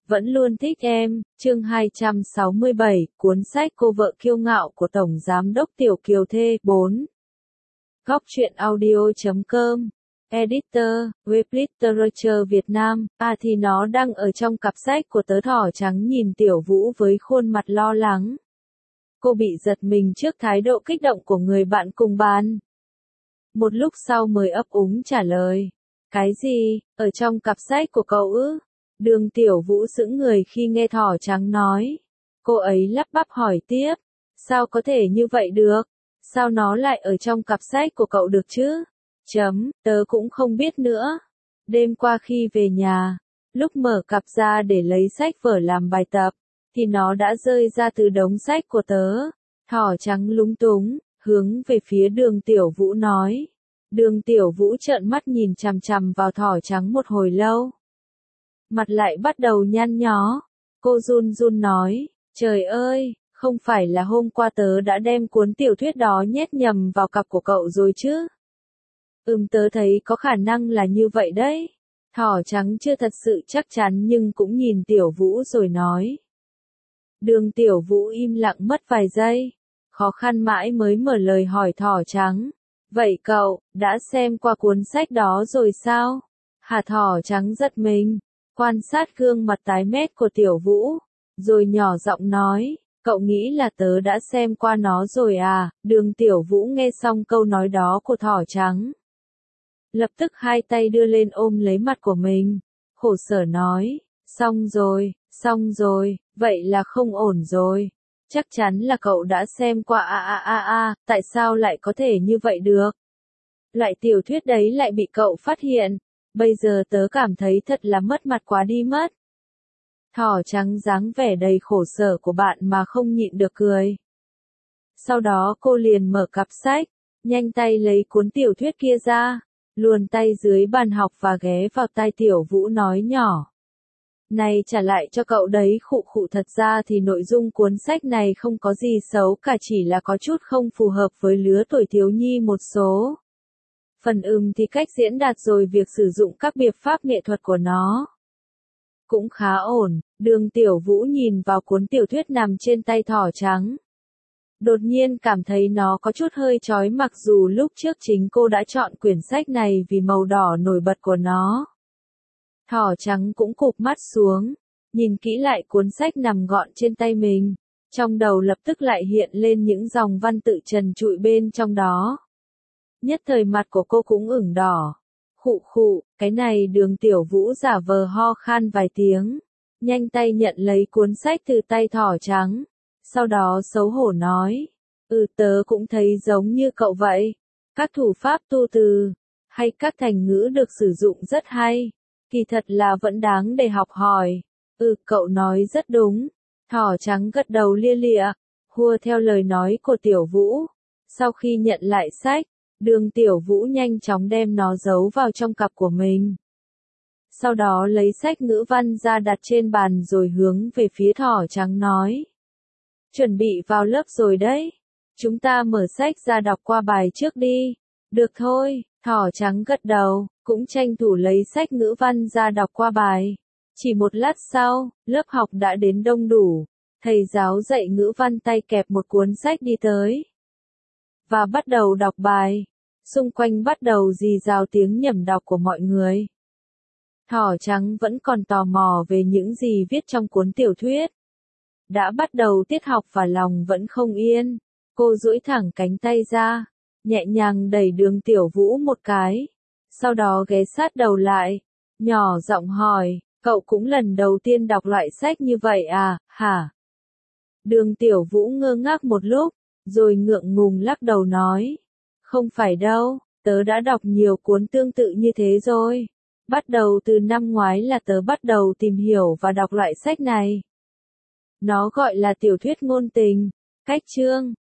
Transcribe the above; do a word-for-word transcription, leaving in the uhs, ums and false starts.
vẫn luôn thích em, chương hai trăm sáu mươi bảy, cuốn sách Cô vợ kiêu ngạo của Tổng Giám đốc Tiểu Kiều Thê, bốn. Góc truyện audio chấm com, Editor, web Literature Việt Nam, à thì nó đang ở trong cặp sách của tớ. Thỏ trắng nhìn Tiểu Vũ với khuôn mặt lo lắng. Cô bị giật mình trước thái độ kích động của người bạn cùng bàn. Một lúc sau mới ấp úng trả lời. Cái gì, ở trong cặp sách của cậu ư? Đường Tiểu Vũ sững người khi nghe thỏ trắng nói. Cô ấy lắp bắp hỏi tiếp. Sao có thể như vậy được? Sao nó lại ở trong cặp sách của cậu được chứ? Chấm, tớ cũng không biết nữa. Đêm qua khi về nhà, lúc mở cặp ra để lấy sách vở làm bài tập, thì nó đã rơi ra từ đống sách của tớ. Thỏ trắng lúng túng, hướng về phía đường Tiểu Vũ nói. Đường Tiểu Vũ trợn mắt nhìn chằm chằm vào thỏ trắng một hồi lâu. Mặt lại bắt đầu nhăn nhó. Cô run run nói, trời ơi, không phải là hôm qua tớ đã đem cuốn tiểu thuyết đó nhét nhầm vào cặp của cậu rồi chứ? Ừm, tớ thấy có khả năng là như vậy đấy. Thỏ trắng chưa thật sự chắc chắn nhưng cũng nhìn Tiểu Vũ rồi nói. Đường Tiểu Vũ im lặng mất vài giây, khó khăn mãi mới mở lời hỏi thỏ trắng. Vậy cậu, đã xem qua cuốn sách đó rồi sao? Hà thỏ trắng giật mình, quan sát gương mặt tái mét của Tiểu Vũ, rồi nhỏ giọng nói, cậu nghĩ là tớ đã xem qua nó rồi à? Đường Tiểu Vũ nghe xong câu nói đó của thỏ trắng. Lập tức hai tay đưa lên ôm lấy mặt của mình, khổ sở nói, xong rồi, xong rồi, vậy là không ổn rồi. Chắc chắn là cậu đã xem qua a a a a, tại sao lại có thể như vậy được? Loại tiểu thuyết đấy lại bị cậu phát hiện, bây giờ tớ cảm thấy thật là mất mặt quá đi mất. Thỏ trắng dáng vẻ đầy khổ sở của bạn mà không nhịn được cười. Sau đó cô liền mở cặp sách, nhanh tay lấy cuốn tiểu thuyết kia ra, luồn tay dưới bàn học và ghé vào tai Tiểu Vũ nói nhỏ. Này trả lại cho cậu đấy, khụ khụ, thật ra thì nội dung cuốn sách này không có gì xấu cả, chỉ là có chút không phù hợp với lứa tuổi thiếu nhi một số. Phần ừm thì cách diễn đạt rồi việc sử dụng các biện pháp nghệ thuật của nó cũng khá ổn. Đường Tiểu Vũ nhìn vào cuốn tiểu thuyết nằm trên tay thỏ trắng. Đột nhiên cảm thấy nó có chút hơi chói, mặc dù lúc trước chính cô đã chọn quyển sách này vì màu đỏ nổi bật của nó. Thỏ trắng cũng cụp mắt xuống, nhìn kỹ lại cuốn sách nằm gọn trên tay mình, trong đầu lập tức lại hiện lên những dòng văn tự trần trụi bên trong đó. Nhất thời mặt của cô cũng ửng đỏ. Khụ khụ, cái này. Đường Tiểu Vũ giả vờ ho khan vài tiếng, nhanh tay nhận lấy cuốn sách từ tay thỏ trắng, sau đó xấu hổ nói, ừ, tớ cũng thấy giống như cậu vậy. Các thủ pháp tu từ, hay các thành ngữ được sử dụng rất hay. Kỳ thật là vẫn đáng để học hỏi. Ừ, cậu nói rất đúng. Thỏ trắng gật đầu lia lịa, hùa theo lời nói của Tiểu Vũ. Sau khi nhận lại sách, đường Tiểu Vũ nhanh chóng đem nó giấu vào trong cặp của mình. Sau đó lấy sách ngữ văn ra đặt trên bàn rồi hướng về phía thỏ trắng nói. Chuẩn bị vào lớp rồi đấy. Chúng ta mở sách ra đọc qua bài trước đi. Được thôi, thỏ trắng gật đầu, cũng tranh thủ lấy sách ngữ văn ra đọc qua bài. Chỉ một lát sau, lớp học đã đến đông đủ. Thầy giáo dạy ngữ văn tay kẹp một cuốn sách đi tới và bắt đầu đọc bài. Xung quanh bắt đầu rì rào tiếng nhẩm đọc của mọi người. Thỏ trắng vẫn còn tò mò về những gì viết trong cuốn tiểu thuyết. Đã bắt đầu tiết học và lòng vẫn không yên. Cô duỗi thẳng cánh tay ra, nhẹ nhàng đẩy đường Tiểu Vũ một cái. Sau đó ghé sát đầu lại, nhỏ giọng hỏi, cậu cũng lần đầu tiên đọc loại sách như vậy à, hả? Đường Tiểu Vũ ngơ ngác một lúc, rồi ngượng ngùng lắc đầu nói, không phải đâu, tớ đã đọc nhiều cuốn tương tự như thế rồi. Bắt đầu từ năm ngoái là tớ bắt đầu tìm hiểu và đọc loại sách này. Nó gọi là tiểu thuyết ngôn tình, cách chương,